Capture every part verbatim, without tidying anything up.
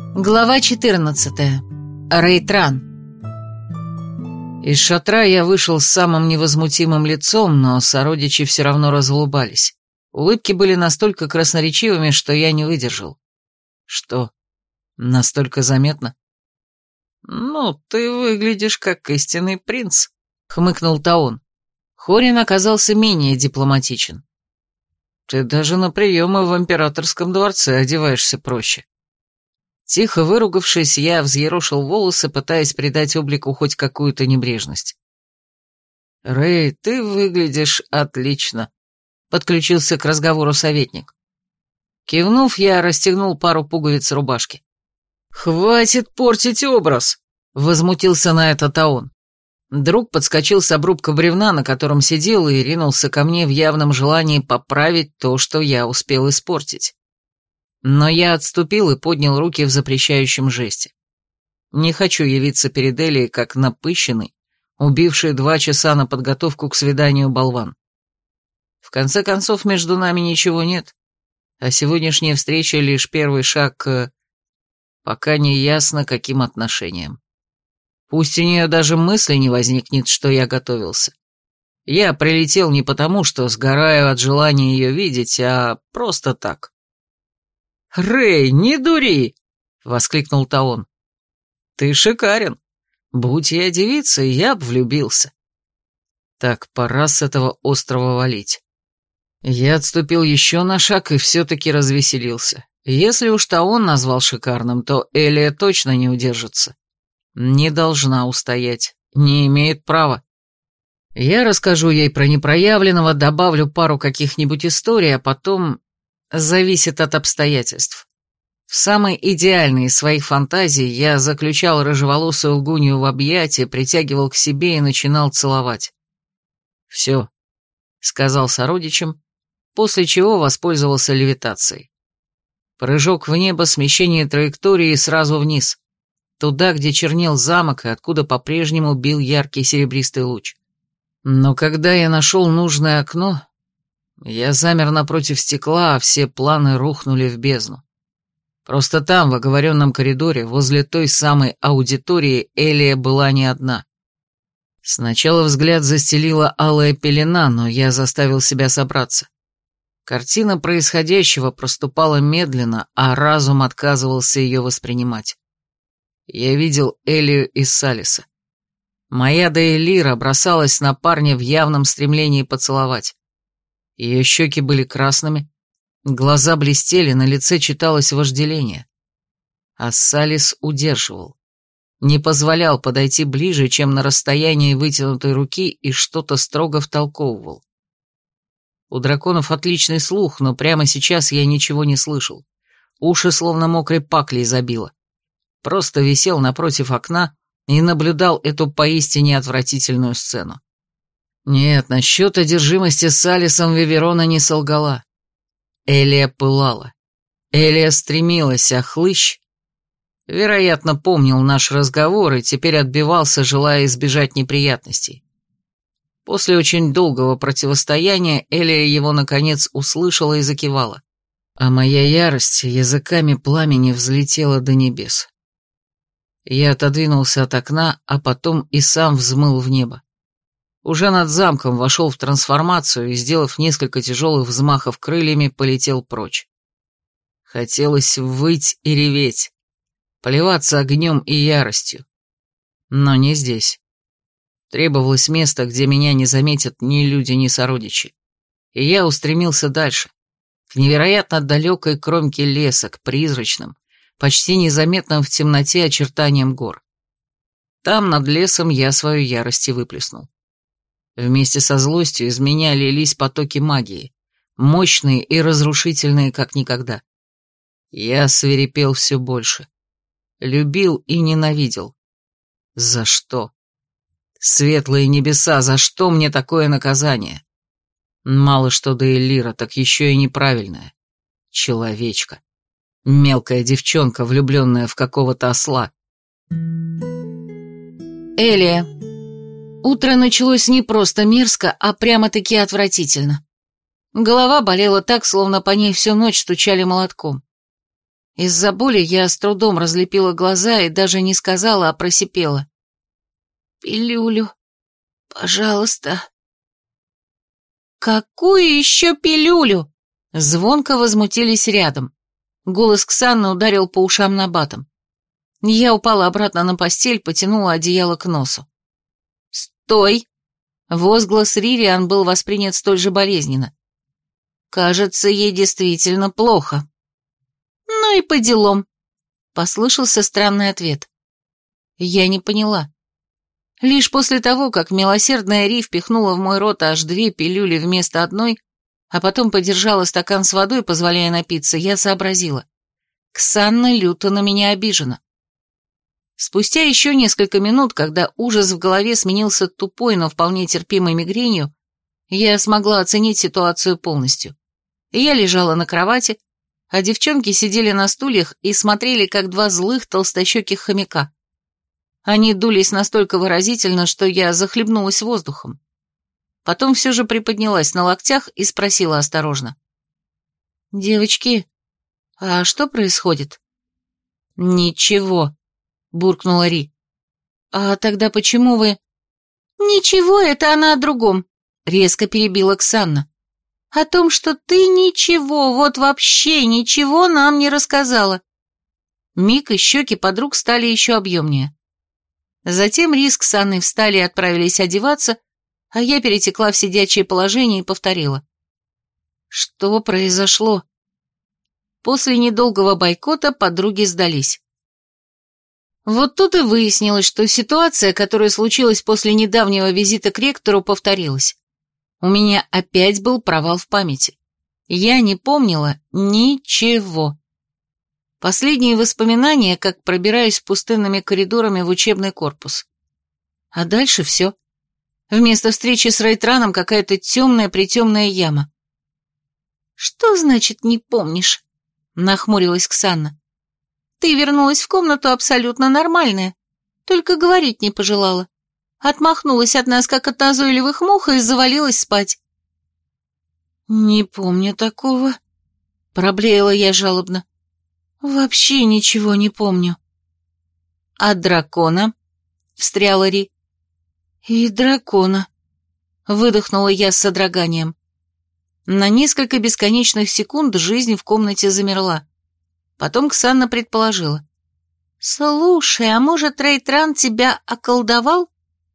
Глава четырнадцатая. Рейтран. Из шатра я вышел с самым невозмутимым лицом, но сородичи все равно разулыбались. Улыбки были настолько красноречивыми, что я не выдержал. Что, настолько заметно? «Ну, ты выглядишь как истинный принц», — хмыкнул Таон. Хорин оказался менее дипломатичен. «Ты даже на приемы в императорском дворце одеваешься проще». Тихо выругавшись, я взъерошил волосы, пытаясь придать облику хоть какую-то небрежность. «Рэй, ты выглядишь отлично», — подключился к разговору советник. Кивнув, я расстегнул пару пуговиц рубашки. «Хватит портить образ!» — возмутился на это Таон. Друг подскочил с обрубка бревна, на котором сидел, и ринулся ко мне в явном желании поправить то, что я успел испортить. Но я отступил и поднял руки в запрещающем жесте. Не хочу явиться перед Элией как напыщенный, убивший два часа на подготовку к свиданию болван. В конце концов, между нами ничего нет, а сегодняшняя встреча лишь первый шаг к... пока не ясно, каким отношениям. Пусть у нее даже мысли не возникнет, что я готовился. Я прилетел не потому, что сгораю от желания ее видеть, а просто так. «Рэй, не дури!» — воскликнул Таон. «Ты шикарен. Будь я девицей, я б влюбился». Так, пора с этого острова валить. Я отступил еще на шаг и все-таки развеселился. Если уж Таон назвал шикарным, то Элия точно не удержится. Не должна устоять, не имеет права. Я расскажу ей про непроявленного, добавлю пару каких-нибудь историй, а потом... Зависит от обстоятельств. В самой идеальной из своих фантазий я заключал рыжеволосую лгунью в объятия, притягивал к себе и начинал целовать. «Все», — сказал сородичам, после чего воспользовался левитацией. Прыжок в небо, смещение траектории и сразу вниз, туда, где чернел замок и откуда по-прежнему бил яркий серебристый луч. Но когда я нашел нужное окно, я замер напротив стекла, а все планы рухнули в бездну. Просто там, в оговоренном коридоре, возле той самой аудитории, Элия была не одна. Сначала взгляд застелила алая пелена, но я заставил себя собраться. Картина происходящего проступала медленно, а разум отказывался ее воспринимать. Я видел Элию и Салиса. Моя Дейлира бросалась на парня в явном стремлении поцеловать. Ее щеки были красными, глаза блестели, на лице читалось вожделение. А Салис удерживал. Не позволял подойти ближе, чем на расстоянии вытянутой руки, и что-то строго втолковывал. У драконов отличный слух, но прямо сейчас я ничего не слышал. Уши словно мокрой паклей забило. Просто висел напротив окна и наблюдал эту поистине отвратительную сцену. Нет, насчет одержимости Салисом Виверона не солгала. Элия пылала. Элия стремилась, а хлыщ... Вероятно, помнил наш разговор и теперь отбивался, желая избежать неприятностей. После очень долгого противостояния Элия его, наконец, услышала и закивала. А моя ярость языками пламени взлетела до небес. Я отодвинулся от окна, а потом и сам взмыл в небо. Уже над замком вошел в трансформацию и, сделав несколько тяжелых взмахов крыльями, полетел прочь. Хотелось выть и реветь, поливаться огнем и яростью. Но не здесь. Требовалось место, где меня не заметят ни люди, ни сородичи. И я устремился дальше, к невероятно далекой кромке леса, к призрачным, почти незаметным в темноте очертаниям гор. Там, над лесом, я свою ярость и выплеснул. Вместе со злостью из меня лились потоки магии, мощные и разрушительные, как никогда. Я свирепел все больше. Любил и ненавидел. За что? Светлые небеса, за что мне такое наказание? Мало что Дейлира, так еще и неправильное. Человечка. Мелкая девчонка, влюбленная в какого-то осла. Элия. Утро началось не просто мерзко, а прямо-таки отвратительно. Голова болела так, словно по ней всю ночь стучали молотком. Из-за боли я с трудом разлепила глаза и даже не сказала, а просипела. «Пилюлю, пожалуйста». «Какую еще пилюлю?» Звонко возмутились рядом. Голос Ксанны ударил по ушам набатом. Я упала обратно на постель, потянула одеяло к носу. «Стой!» Возглас Ририан был воспринят столь же болезненно. «Кажется, ей действительно плохо». «Ну и по делам», — послышался странный ответ. Я не поняла. Лишь после того, как милосердная Ри впихнула в мой рот аж две пилюли вместо одной, а потом подержала стакан с водой, позволяя напиться, я сообразила. Ксанна люто на меня обижена. Спустя еще несколько минут, когда ужас в голове сменился тупой, но вполне терпимой мигренью, я смогла оценить ситуацию полностью. Я лежала на кровати, а девчонки сидели на стульях и смотрели, как два злых толстощеких хомяка. Они дулись настолько выразительно, что я захлебнулась воздухом. Потом все же приподнялась на локтях и спросила осторожно. «Девочки, а что происходит?» «Ничего», — буркнула Ри. «А тогда почему вы...» «Ничего, это она о другом», — резко перебила Ксанна. «О том, что ты ничего, вот вообще ничего нам не рассказала». Миг и щеки подруг стали еще объемнее. Затем Ри с Ксанной встали и отправились одеваться, а я перетекла в сидячее положение и повторила. «Что произошло?» После недолгого бойкота подруги сдались. Вот тут и выяснилось, что ситуация, которая случилась после недавнего визита к ректору, повторилась. У меня опять был провал в памяти. Я не помнила ничего. Последние воспоминания, как пробираюсь пустынными коридорами в учебный корпус. А дальше все. Вместо встречи с Рейтраном какая-то темная-притемная яма. «Что значит «не помнишь»?» — нахмурилась Ксанна. «Ты вернулась в комнату абсолютно нормальная, только говорить не пожелала. Отмахнулась от нас, как от назойливых мух, и завалилась спать». «Не помню такого», — проблеяла я жалобно. «Вообще ничего не помню». «А дракона?» — встряла Ри. «И дракона», — выдохнула я с содроганием. На несколько бесконечных секунд жизнь в комнате замерла. Потом Ксанна предположила. «Слушай, а может, Рейтран тебя околдовал?»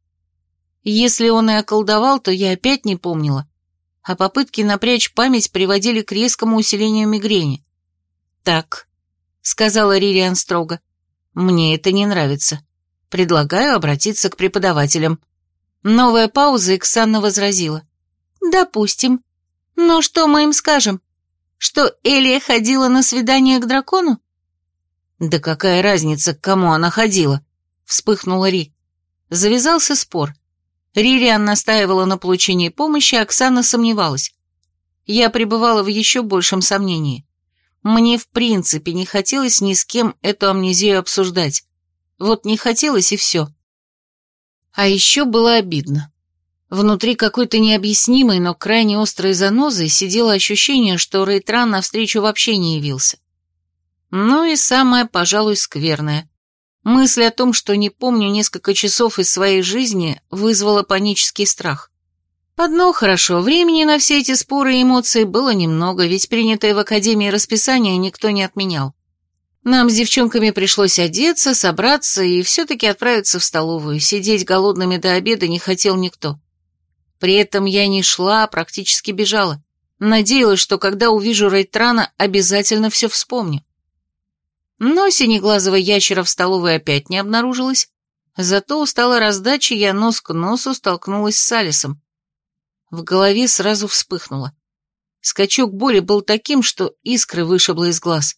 Если он и околдовал, то я опять не помнила, а попытки напрячь память приводили к резкому усилению мигрени. «Так», — сказала Ририан строго, — «мне это не нравится. Предлагаю обратиться к преподавателям». Новая пауза, и Ксанна возразила. «Допустим. Но что мы им скажем? Что Элия ходила на свидание к дракону?» «Да какая разница, к кому она ходила?» — вспыхнула Ри. Завязался спор. Ририан настаивала на получении помощи, а Оксана сомневалась. Я пребывала в еще большем сомнении. Мне в принципе не хотелось ни с кем эту амнезию обсуждать. Вот не хотелось и все. А еще было обидно. Внутри какой-то необъяснимой, но крайне острой занозой сидело ощущение, что Рейтран навстречу вообще не явился. Ну и самое, пожалуй, скверное. Мысль о том, что не помню несколько часов из своей жизни, вызвала панический страх. Одно хорошо, времени на все эти споры и эмоции было немного, ведь принятое в академии расписание никто не отменял. Нам с девчонками пришлось одеться, собраться и все-таки отправиться в столовую. Сидеть голодными до обеда не хотел никто. При этом я не шла, а практически бежала. Надеялась, что когда увижу Рейтрана, обязательно все вспомню. Но синеглазого ящера в столовой опять не обнаружилось, зато у стола раздачи я нос к носу столкнулась с Алисом. В голове сразу вспыхнуло. Скачок боли был таким, что искры вышибло из глаз.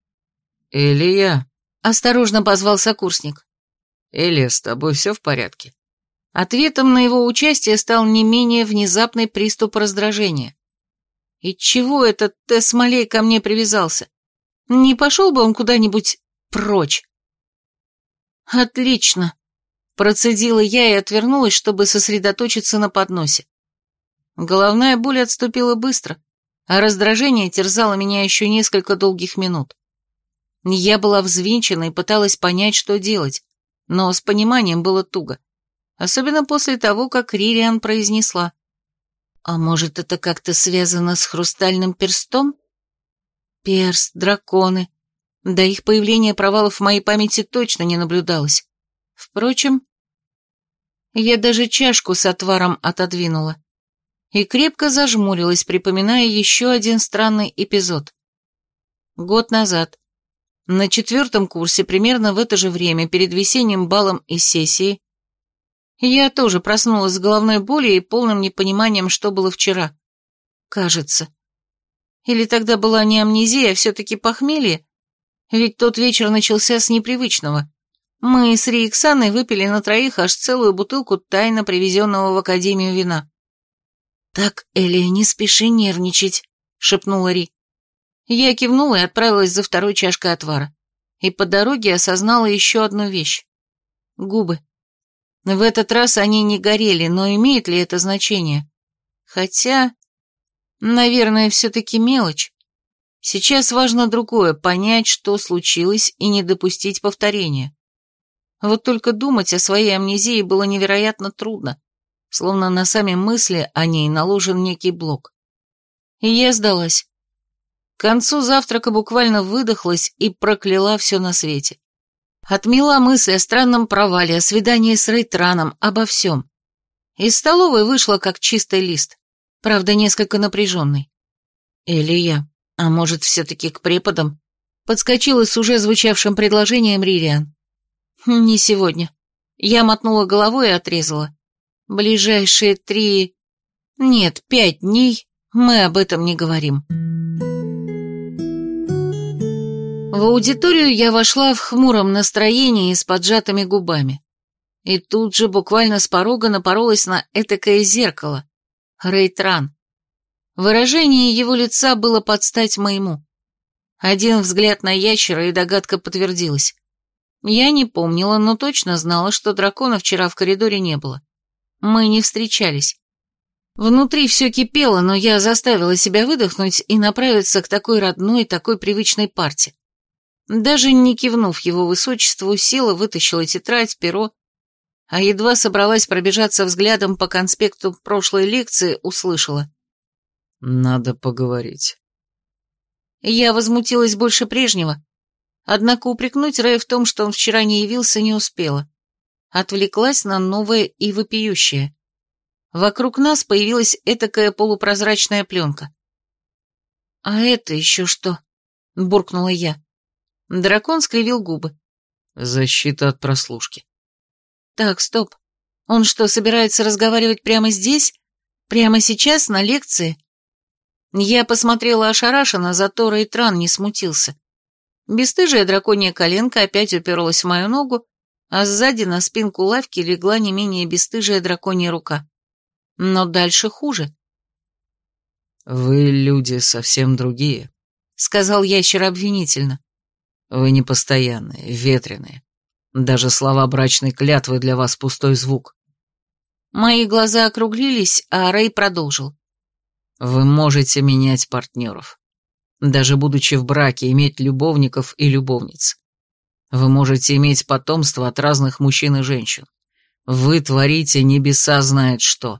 «Элия», — осторожно позвал сокурсник. «Элия, с тобой все в порядке?» Ответом на его участие стал не менее внезапный приступ раздражения. И чего этот Тесс Малей ко мне привязался? Не пошел бы он куда-нибудь прочь? «Отлично», — процедила я и отвернулась, чтобы сосредоточиться на подносе. Головная боль отступила быстро, а раздражение терзало меня еще несколько долгих минут. Я была взвинчена и пыталась понять, что делать, но с пониманием было туго. Особенно после того, как Ририан произнесла: «А может, это как-то связано с хрустальным перстом? Перст, драконы. До их появления провалов в моей памяти точно не наблюдалось. Впрочем, я даже чашку с отваром отодвинула и крепко зажмурилась, припоминая еще один странный эпизод. Год назад, на четвертом курсе, примерно в это же время, перед весенним балом и сессией, я тоже проснулась с головной болью и полным непониманием, что было вчера. Кажется. Или тогда была не амнезия, а все-таки похмелье? Ведь тот вечер начался с непривычного. Мы с Ри и Ксаной выпили на троих аж целую бутылку тайно привезенного в академию вина. «Так, Элия, не спеши нервничать», — шепнула Ри. Я кивнула и отправилась за второй чашкой отвара. И по дороге осознала еще одну вещь. Губы. В этот раз они не горели, но имеет ли это значение? Хотя, наверное, все-таки мелочь. Сейчас важно другое — понять, что случилось, и не допустить повторения. Вот только думать о своей амнезии было невероятно трудно, словно на сами мысли о ней наложен некий блок. И я сдалась. К концу завтрака буквально выдохлась и прокляла все на свете. Отмела мысли о странном провале, о свидании с Рейтраном, обо всем. Из столовой вышла как чистый лист, правда, несколько напряженный. «Элия, а может, все-таки к преподам?» Подскочила с уже звучавшим предложением Ририан. «Не сегодня». Я мотнула головой и отрезала. «Ближайшие три... Нет, пять дней мы об этом не говорим». В аудиторию я вошла в хмуром настроении и с поджатыми губами. И тут же буквально с порога напоролась на этакое зеркало. Рейтран. Выражение его лица было под стать моему. Один взгляд на ящера, и догадка подтвердилась. Я не помнила, но точно знала, что дракона вчера в коридоре не было. Мы не встречались. Внутри все кипело, но я заставила себя выдохнуть и направиться к такой родной, такой привычной парте. Даже не кивнув его высочеству, села, вытащила тетрадь, перо, а едва собралась пробежаться взглядом по конспекту прошлой лекции, услышала: «Надо поговорить». Я возмутилась больше прежнего, однако упрекнуть Рэя в том, что он вчера не явился, не успела. Отвлеклась на новое и вопиющее. Вокруг нас появилась этакая полупрозрачная пленка. «А это еще что?» — буркнула я. Дракон скривил губы. «Защита от прослушки». «Так, стоп. Он что, собирается разговаривать прямо здесь? Прямо сейчас, на лекции?» Я посмотрела ошарашенно, зато Рейтран не смутился. Бесстыжая драконья коленка опять уперлась в мою ногу, а сзади на спинку лавки легла не менее бесстыжая драконья рука. Но дальше хуже. «Вы люди совсем другие», — сказал ящер обвинительно. «Вы непостоянные, ветреные. Даже слова брачной клятвы для вас пустой звук». Мои глаза округлились, а Рэй продолжил. «Вы можете менять партнеров. Даже будучи в браке, иметь любовников и любовниц. Вы можете иметь потомство от разных мужчин и женщин. Вы творите небеса знает что».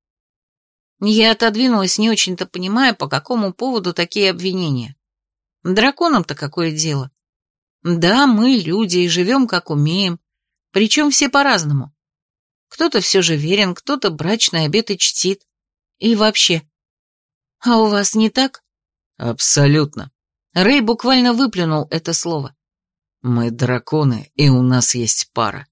Я отодвинулась, не очень-то понимая, по какому поводу такие обвинения. Драконам-то какое дело? Да, мы люди и живем как умеем, причем все по-разному. Кто-то все же верен, кто-то брачные обеты чтит. И вообще. А у вас не так? Абсолютно. Рэй буквально выплюнул это слово. Мы драконы, и у нас есть пара.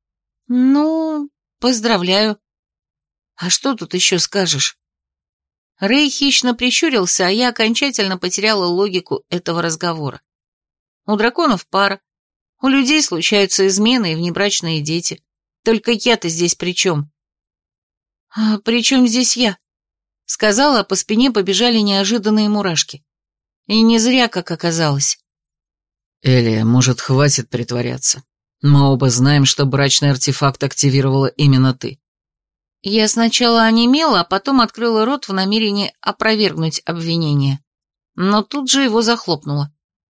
Ну, поздравляю. А что тут еще скажешь? Рэй хищно прищурился, а я окончательно потеряла логику этого разговора. У драконов пара, у людей случаются измены и внебрачные дети. Только я-то здесь при чем? А при чем здесь я? Сказала, а по спине побежали неожиданные мурашки. И не зря, как оказалось. Элия, может, хватит притворяться? Мы оба знаем, что брачный артефакт активировала именно ты. Я сначала онемела, а потом открыла рот в намерении опровергнуть обвинение. Но тут же его захлопнула.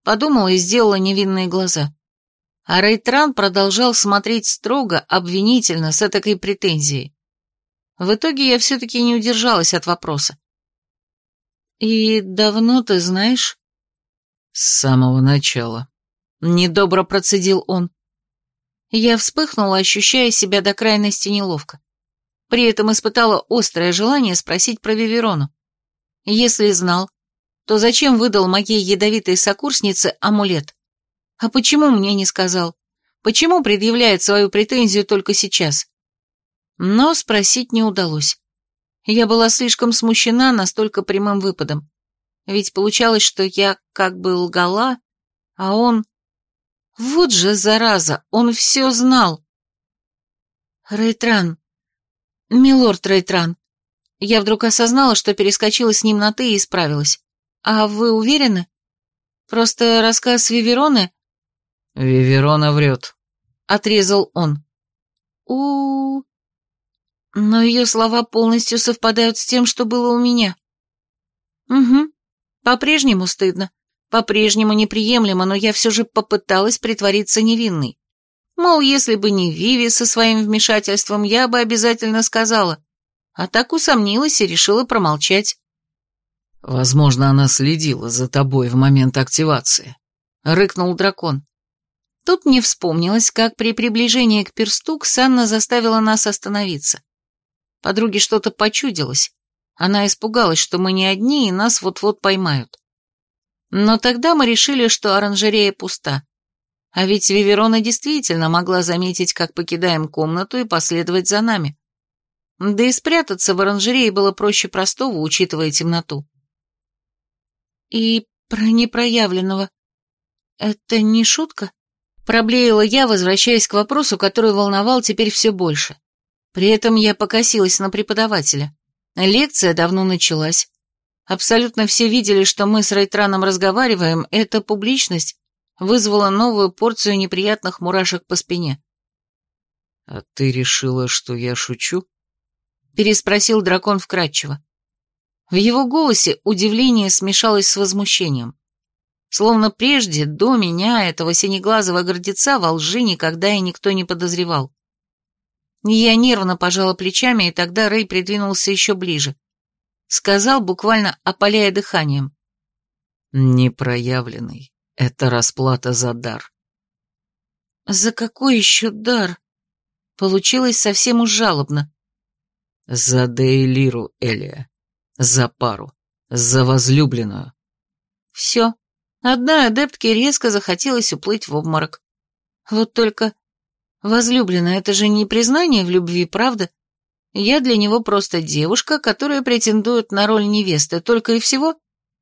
Подумала и сделала невинные глаза. А Рейтран продолжал смотреть строго, обвинительно, с этакой претензией. В итоге я все-таки не удержалась от вопроса. «И давно ты знаешь?» «С самого начала», — недобро процедил он. Я вспыхнула, ощущая себя до крайности неловко. При этом испытала острое желание спросить про Виверону. Если знал, то зачем выдал моей ядовитой сокурснице амулет? А почему мне не сказал? Почему предъявляет свою претензию только сейчас? Но спросить не удалось. Я была слишком смущена настолько прямым выпадом. Ведь получалось, что я как бы лгала, а он... Вот же зараза, он все знал. Рейтран, милорд Рейтран, я вдруг осознала, что перескочила с ним на «ты» и исправилась. А вы уверены? Просто рассказ Вивероны... Виверона врет. Отрезал он. у Но ее слова полностью совпадают с тем, что было у меня. Угу, по-прежнему стыдно. По-прежнему неприемлемо, но я все же попыталась притвориться невинной. Мол, если бы не Виви со своим вмешательством, я бы обязательно сказала. А так усомнилась и решила промолчать. «Возможно, она следила за тобой в момент активации», — рыкнул дракон. Тут мне вспомнилось, как при приближении к персту Ксанна заставила нас остановиться. Подруге что-то почудилось. Она испугалась, что мы не одни, и нас вот-вот поймают. Но тогда мы решили, что оранжерея пуста. А ведь Виверона действительно могла заметить, как покидаем комнату, и последовать за нами. Да и спрятаться в оранжерее было проще простого, учитывая темноту. И про непроявленного. Это не шутка? Проблеяла я, возвращаясь к вопросу, который волновал теперь все больше. При этом я покосилась на преподавателя. Лекция давно началась. Абсолютно все видели, что мы с Рейтраном разговариваем, эта публичность вызвала новую порцию неприятных мурашек по спине. «А ты решила, что я шучу?» — переспросил дракон вкратчиво. В его голосе удивление смешалось с возмущением. Словно прежде, до меня, этого синеглазого гордеца, во лжи никогда и никто не подозревал. Я нервно пожала плечами, и тогда Рэй придвинулся еще ближе. Сказал, буквально опаляя дыханием. «Непроявленный. Это расплата за дар». «За какой еще дар?» Получилось совсем уж жалобно. «За Дейлиру, Элия. За пару. За возлюбленную». Все. Одной адептке резко захотелось уплыть в обморок. Вот только... Возлюбленная, это же не признание в любви, правда? Я для него просто девушка, которая претендует на роль невесты, только и всего.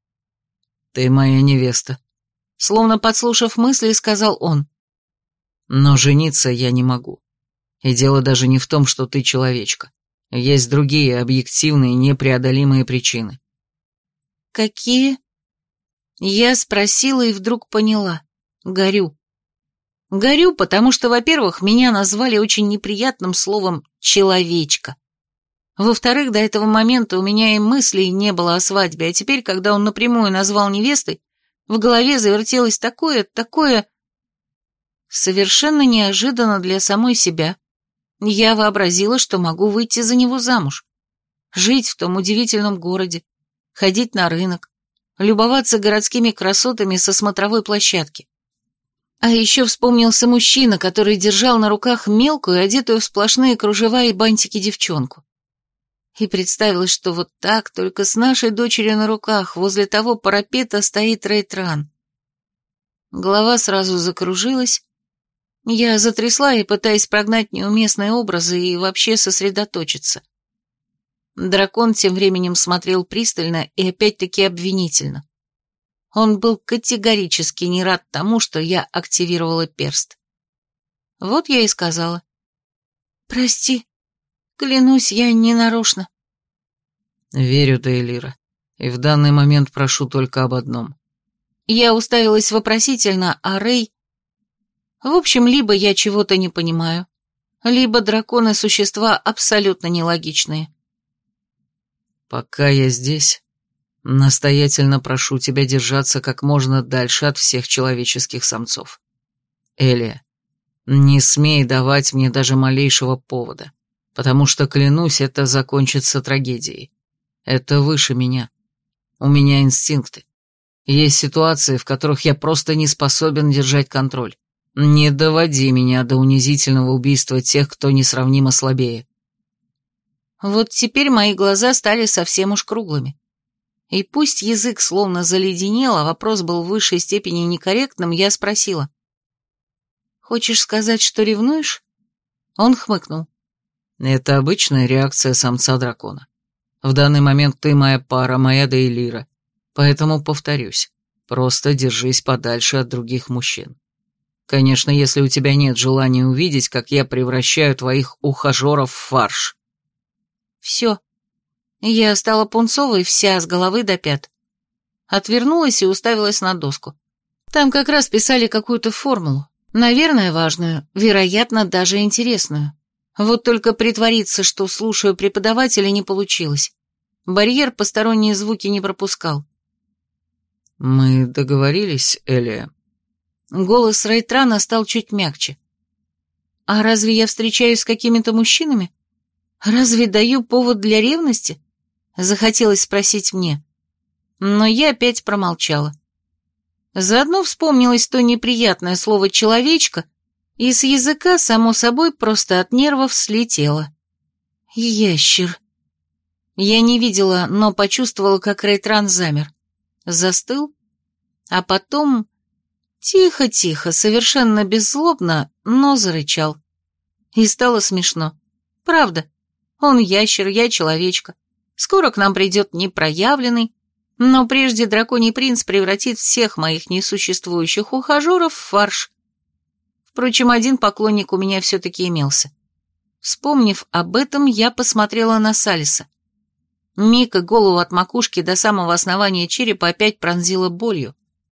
«Ты моя невеста», — словно подслушав мысли, сказал он. «Но жениться я не могу. И дело даже не в том, что ты человечка. Есть другие объективные, непреодолимые причины». «Какие?» Я спросила и вдруг поняла. Горю. Горю, потому что, во-первых, меня назвали очень неприятным словом «человечка». Во-вторых, до этого момента у меня и мыслей не было о свадьбе, а теперь, когда он напрямую назвал невестой, в голове завертелось такое, такое... Совершенно неожиданно для самой себя. Я вообразила, что могу выйти за него замуж. Жить в том удивительном городе, ходить на рынок, любоваться городскими красотами со смотровой площадки. А еще вспомнился мужчина, который держал на руках мелкую, одетую в сплошные кружева и бантики девчонку. И представилось, что вот так, только с нашей дочерью на руках, возле того парапета стоит Рейтран. Голова сразу закружилась. Я затрясла и пытаясь прогнать неуместные образы и вообще сосредоточиться. Дракон тем временем смотрел пристально и опять-таки обвинительно. Он был категорически не рад тому, что я активировала перст. Вот я и сказала. «Прости, клянусь, я не нарочно». «Верю, Дейлира, и в данный момент прошу только об одном». Я уставилась вопросительно, а Рэй... В общем, либо я чего-то не понимаю, либо драконы — существа абсолютно нелогичные. «Пока я здесь, Настоятельно прошу тебя держаться как можно дальше от всех человеческих самцов. Элия, не смей давать мне даже малейшего повода, потому что, клянусь, это закончится трагедией. Это выше меня. У меня инстинкты. Есть ситуации, в которых я просто не способен держать контроль. Не доводи меня до унизительного убийства тех, кто несравнимо слабее. Вот теперь мои глаза стали совсем уж круглыми. И пусть язык словно заледенел, а вопрос был в высшей степени некорректным, я спросила. «Хочешь сказать, что ревнуешь?» Он хмыкнул. Это обычная реакция самца дракона. В данный момент ты моя пара, моя Дейлира. Поэтому повторюсь, просто держись подальше от других мужчин. Конечно, если у тебя нет желания увидеть, как я превращаю твоих ухажеров в фарш. Все. Я стала пунцовой вся с головы до пят. Отвернулась и уставилась на доску. Там как раз писали какую-то формулу. Наверное, важную, вероятно, даже интересную. Вот только притвориться, что слушаю преподавателя, не получилось. Барьер посторонние звуки не пропускал. «Мы договорились, Элия?» Голос Рейтрана стал чуть мягче. «А разве я встречаюсь с какими-то мужчинами? Разве даю повод для ревности?» Захотелось спросить мне. Но я опять промолчала. Заодно вспомнилось то неприятное слово «человечка», и с языка, само собой, просто от нервов слетело. «Ящер». Я не видела, но почувствовала, как Рейтран замер. Застыл, а потом... Тихо-тихо, совершенно беззлобно, но зарычал. И стало смешно. Правда, он ящер, я человечка. Скоро к нам придет непроявленный, но прежде драконий принц превратит всех моих несуществующих ухажеров в фарш. Впрочем, один поклонник у меня все-таки имелся. Вспомнив об этом, я посмотрела на Салиса. Мика голову от макушки до самого основания черепа опять пронзила болью.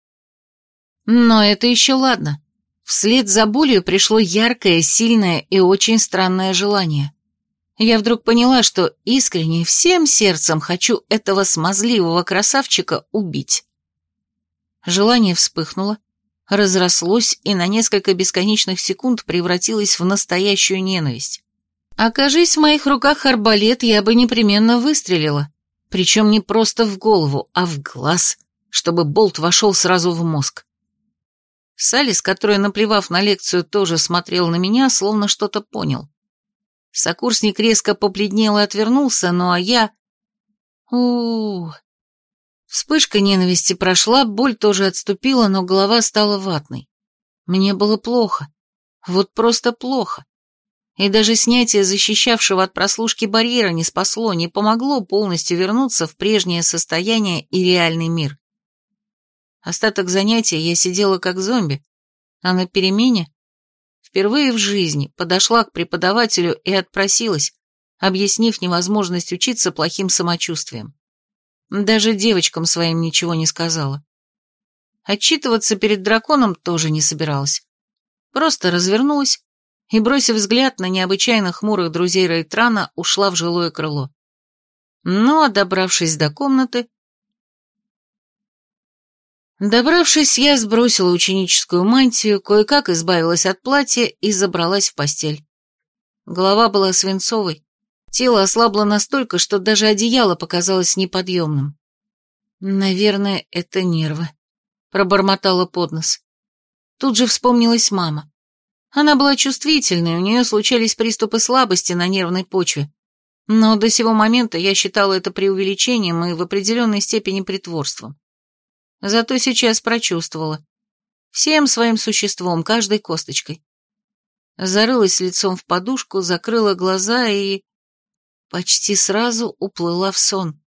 Но это еще ладно. Вслед за болью пришло яркое, сильное и очень странное желание. Я вдруг поняла, что искренне всем сердцем хочу этого смазливого красавчика убить. Желание вспыхнуло, разрослось и на несколько бесконечных секунд превратилось в настоящую ненависть. Окажись в моих руках арбалет, я бы непременно выстрелила. Причем не просто в голову, а в глаз, чтобы болт вошел сразу в мозг. Салис, который, наплевав на лекцию, тоже смотрел на меня, словно что-то понял. Сокурсник резко побледнел и отвернулся, ну а я... у, -у, -у. Вспышка ненависти прошла, боль тоже отступила, но голова стала ватной. Мне было плохо. Вот просто плохо. И даже снятие защищавшего от прослушки барьера не спасло, не помогло полностью вернуться в прежнее состояние и реальный мир. Остаток занятия я сидела как зомби, а на перемене впервые в жизни подошла к преподавателю и отпросилась, объяснив невозможность учиться плохим самочувствием. Даже девочкам своим ничего не сказала. Отчитываться перед драконом тоже не собиралась. Просто развернулась и, бросив взгляд на необычайно хмурых друзей Рейтрана, ушла в жилое крыло. Ну, а добравшись до комнаты... Добравшись, я сбросила ученическую мантию, кое-как избавилась от платья и забралась в постель. Голова была свинцовой, тело ослабло настолько, что даже одеяло показалось неподъемным. «Наверное, это нервы», — пробормотала под нос. Тут же вспомнилась мама. Она была чувствительной, у нее случались приступы слабости на нервной почве, но до сего момента я считала это преувеличением и в определенной степени притворством. Зато сейчас прочувствовала. Всем своим существом, каждой косточкой. Зарылась лицом в подушку, закрыла глаза и... почти сразу уплыла в сон.